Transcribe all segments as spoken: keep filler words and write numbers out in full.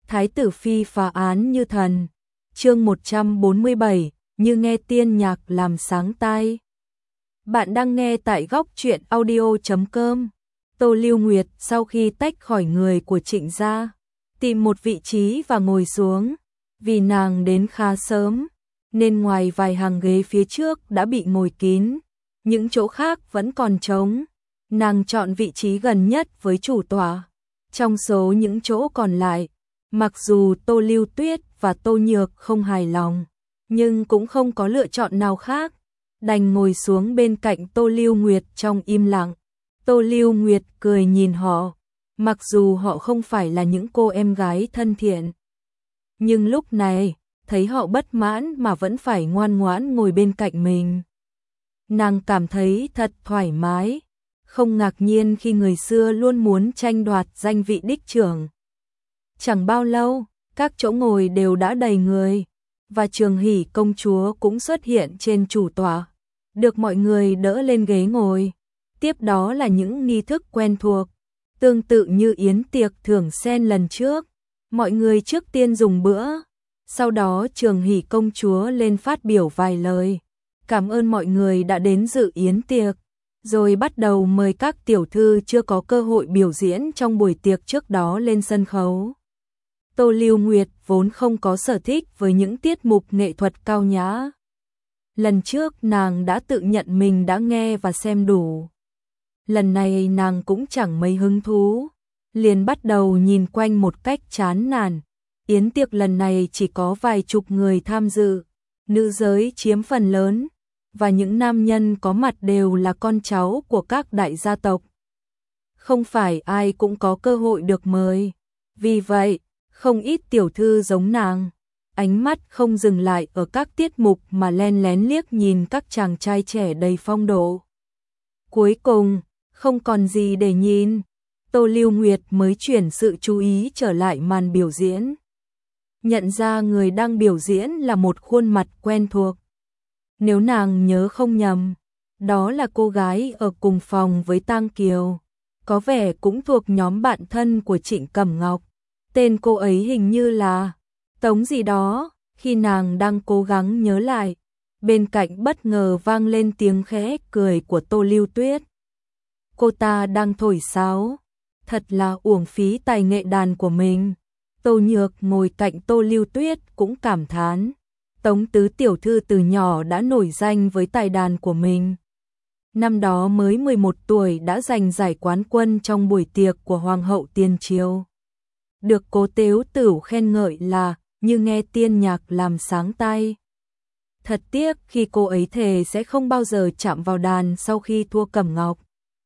Thái tử phi phá án như thần. Chương một trăm bốn mươi bảy, như nghe tiên nhạc làm sáng tai. Bạn đang nghe tại góc truyện audio chấm com. Tô Lưu Nguyệt sau khi tách khỏi người của Trịnh gia, tìm một vị trí và ngồi xuống. Vì nàng đến khá sớm, nên ngoài vài hàng ghế phía trước đã bị ngồi kín, những chỗ khác vẫn còn trống. Nàng chọn vị trí gần nhất với chủ tọa. Trong số những chỗ còn lại, mặc dù Tô Lưu Tuyết và Tô Nhược không hài lòng, nhưng cũng không có lựa chọn nào khác, đành ngồi xuống bên cạnh Tô Lưu Nguyệt trong im lặng. Tô Lưu Nguyệt cười nhìn họ, mặc dù họ không phải là những cô em gái thân thiện, nhưng lúc này, thấy họ bất mãn mà vẫn phải ngoan ngoãn ngồi bên cạnh mình. Nàng cảm thấy thật thoải mái, không ngạc nhiên khi người xưa luôn muốn tranh đoạt danh vị đích trưởng. Chẳng bao lâu, các chỗ ngồi đều đã đầy người, và Trường Hỷ công chúa cũng xuất hiện trên chủ tọa, được mọi người đỡ lên ghế ngồi. Tiếp đó là những nghi thức quen thuộc, tương tự như yến tiệc thưởng sen lần trước. Mọi người trước tiên dùng bữa, sau đó Trường Hỷ công chúa lên phát biểu vài lời, cảm ơn mọi người đã đến dự yến tiệc, rồi bắt đầu mời các tiểu thư chưa có cơ hội biểu diễn trong buổi tiệc trước đó lên sân khấu. Tô Lưu Nguyệt vốn không có sở thích với những tiết mục nghệ thuật cao nhã. Lần trước nàng đã tự nhận mình đã nghe và xem đủ. Lần này nàng cũng chẳng mấy hứng thú, liền bắt đầu nhìn quanh một cách chán nản. Yến tiệc lần này chỉ có vài chục người tham dự, nữ giới chiếm phần lớn, và những nam nhân có mặt đều là con cháu của các đại gia tộc. Không phải ai cũng có cơ hội được mời. Vì vậy, không ít tiểu thư giống nàng, ánh mắt không dừng lại ở các tiết mục mà len lén liếc nhìn các chàng trai trẻ đầy phong độ. Cuối cùng, không còn gì để nhìn, Tô Lưu Nguyệt mới chuyển sự chú ý trở lại màn biểu diễn. Nhận ra người đang biểu diễn là một khuôn mặt quen thuộc. Nếu nàng nhớ không nhầm, đó là cô gái ở cùng phòng với Tang Kiều, có vẻ cũng thuộc nhóm bạn thân của Trịnh Cẩm Ngọc. Tên cô ấy hình như là Tống gì đó. Khi nàng đang cố gắng nhớ lại, bên cạnh bất ngờ vang lên tiếng khẽ cười của Tô Lưu Tuyết. Cô ta đang thổi sáo, thật là uổng phí tài nghệ đàn của mình. Tô Nhược ngồi cạnh Tô Lưu Tuyết cũng cảm thán, Tống tứ tiểu thư từ nhỏ đã nổi danh với tài đàn của mình. Năm đó mới mười một tuổi đã giành giải quán quân trong buổi tiệc của Hoàng hậu Tiền Triều. Được Cố Tếu Tửu khen ngợi là như nghe tiên nhạc làm sáng tai. Thật tiếc khi cô ấy thề sẽ không bao giờ chạm vào đàn sau khi thua Cẩm Ngọc.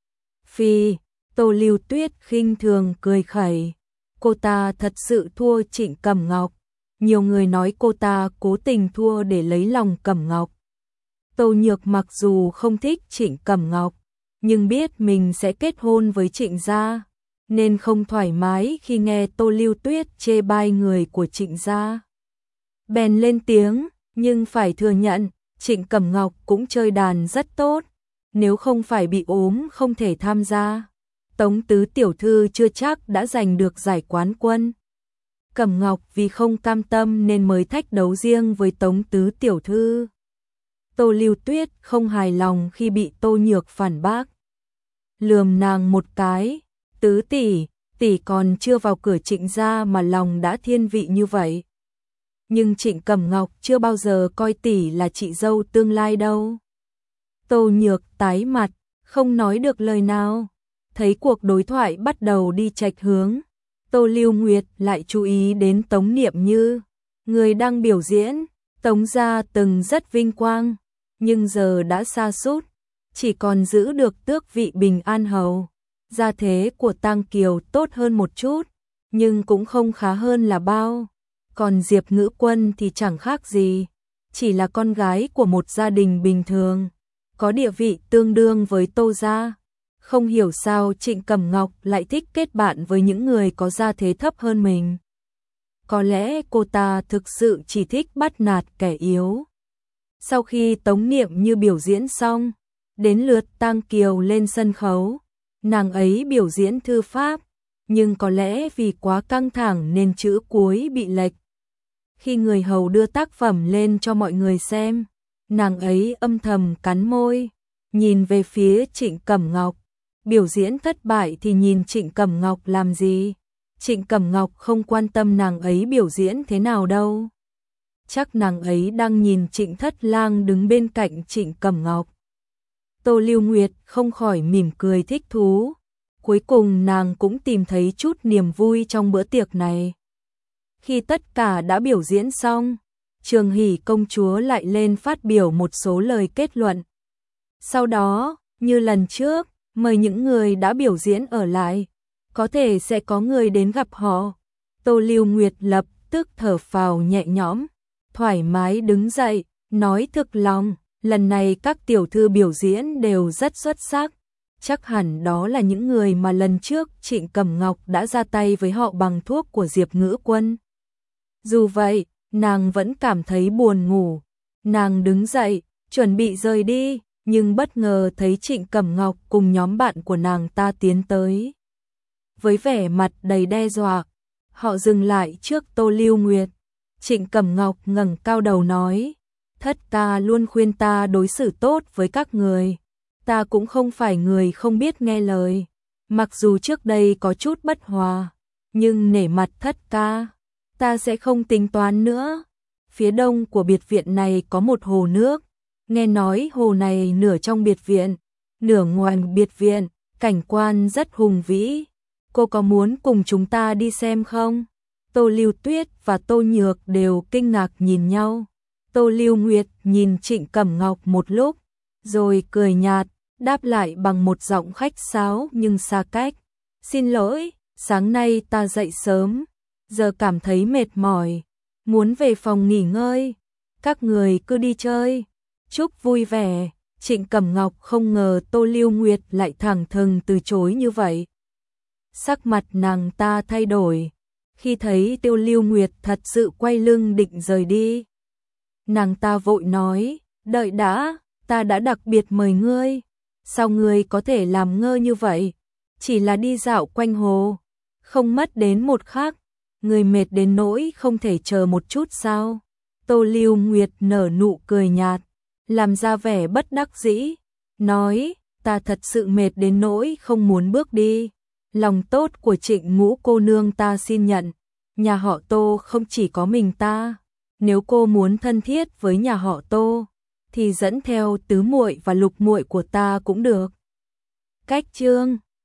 Phi, Tô Lưu Tuyết khinh thường cười khẩy. Cô ta thật sự thua Trịnh Cẩm Ngọc. Nhiều người nói cô ta cố tình thua để lấy lòng Cẩm Ngọc. Tô Nhược mặc dù không thích Trịnh Cẩm Ngọc, nhưng biết mình sẽ kết hôn với Trịnh gia, nên không thoải mái khi nghe Tô Lưu Tuyết chê bai người của Trịnh gia. Bèn lên tiếng, nhưng phải thừa nhận, Trịnh Cẩm Ngọc cũng chơi đàn rất tốt, nếu không phải bị ốm không thể tham gia, Tống tứ tiểu thư chưa chắc đã giành được giải quán quân. Cẩm Ngọc vì không cam tâm nên mới thách đấu riêng với Tống tứ tiểu thư. Tô Lưu Tuyết không hài lòng khi bị Tô Nhược phản bác. Lườm nàng một cái, tứ tỷ, tỷ còn chưa vào cửa Trịnh gia mà lòng đã thiên vị như vậy. Nhưng Trịnh Cẩm Ngọc chưa bao giờ coi tỷ là chị dâu tương lai đâu. Tô Nhược tái mặt, không nói được lời nào. Thấy cuộc đối thoại bắt đầu đi chệch hướng, Tô Lưu Nguyệt lại chú ý đến Tống Niệm Như, người đang biểu diễn. Tống gia từng rất vinh quang, nhưng giờ đã sa sút, chỉ còn giữ được tước vị bình an hầu. Gia thế của Tang Kiều tốt hơn một chút, nhưng cũng không khá hơn là bao. Còn Diệp Ngữ Quân thì chẳng khác gì, chỉ là con gái của một gia đình bình thường, có địa vị tương đương với Tô gia. Không hiểu sao Trịnh Cẩm Ngọc lại thích kết bạn với những người có gia thế thấp hơn mình. Có lẽ cô ta thực sự chỉ thích bắt nạt kẻ yếu. Sau khi Tống Niệm Như biểu diễn xong, đến lượt Tang Kiều lên sân khấu. Nàng ấy biểu diễn thư pháp, nhưng có lẽ vì quá căng thẳng nên chữ cuối bị lệch. Khi người hầu đưa tác phẩm lên cho mọi người xem, nàng ấy âm thầm cắn môi, nhìn về phía Trịnh Cẩm Ngọc. Biểu diễn thất bại thì nhìn Trịnh Cẩm Ngọc làm gì? Trịnh Cẩm Ngọc không quan tâm nàng ấy biểu diễn thế nào đâu. Chắc nàng ấy đang nhìn Trịnh Thất Lang đứng bên cạnh Trịnh Cẩm Ngọc. Tô Lưu Nguyệt không khỏi mỉm cười thích thú. Cuối cùng nàng cũng tìm thấy chút niềm vui trong bữa tiệc này. Khi tất cả đã biểu diễn xong, Trường Hỷ công chúa lại lên phát biểu một số lời kết luận. Sau đó, như lần trước, mời những người đã biểu diễn ở lại, có thể sẽ có người đến gặp họ. Tô Lưu Nguyệt lập tức thở phào nhẹ nhõm, thoải mái đứng dậy, nói thực lòng, lần này các tiểu thư biểu diễn đều rất xuất sắc. Chắc hẳn đó là những người mà lần trước Trịnh Cẩm Ngọc đã ra tay với họ bằng thuốc của Diệp Ngữ Quân. Dù vậy, nàng vẫn cảm thấy buồn ngủ. Nàng đứng dậy, chuẩn bị rời đi, nhưng bất ngờ thấy Trịnh Cẩm Ngọc cùng nhóm bạn của nàng ta tiến tới. Với vẻ mặt đầy đe dọa, họ dừng lại trước Tô Lưu Nguyệt. Trịnh Cẩm Ngọc ngẩng cao đầu nói, thất ca luôn khuyên ta đối xử tốt với các người. Ta cũng không phải người không biết nghe lời. Mặc dù trước đây có chút bất hòa, nhưng nể mặt thất ca, ta sẽ không tính toán nữa. Phía đông của biệt viện này có một hồ nước. Nghe nói hồ này nửa trong biệt viện, nửa ngoài biệt viện, cảnh quan rất hùng vĩ. Cô có muốn cùng chúng ta đi xem không? Tô Lưu Tuyết và Tô Nhược đều kinh ngạc nhìn nhau. Tô Lưu Nguyệt nhìn Trịnh Cẩm Ngọc một lúc, rồi cười nhạt, đáp lại bằng một giọng khách sáo nhưng xa cách. Xin lỗi, sáng nay ta dậy sớm, giờ cảm thấy mệt mỏi, muốn về phòng nghỉ ngơi. Các người cứ đi chơi, chúc vui vẻ. Trịnh Cẩm Ngọc không ngờ Tô Lưu Nguyệt lại thẳng thừng từ chối như vậy. Sắc mặt nàng ta thay đổi, khi thấy Tô Lưu Nguyệt thật sự quay lưng định rời đi. Nàng ta vội nói, đợi đã, ta đã đặc biệt mời ngươi. Sao ngươi có thể làm ngơ như vậy? Chỉ là đi dạo quanh hồ, không mất đến một khắc. Ngươi mệt đến nỗi không thể chờ một chút sao? Tô Lưu Nguyệt nở nụ cười nhạt, làm ra vẻ bất đắc dĩ, nói, ta thật sự mệt đến nỗi không muốn bước đi. Lòng tốt của Trịnh Ngũ cô nương ta xin nhận, nhà họ Tô không chỉ có mình ta. Nếu cô muốn thân thiết với nhà họ Tô, thì dẫn theo tứ muội và lục muội của ta cũng được. Cách chương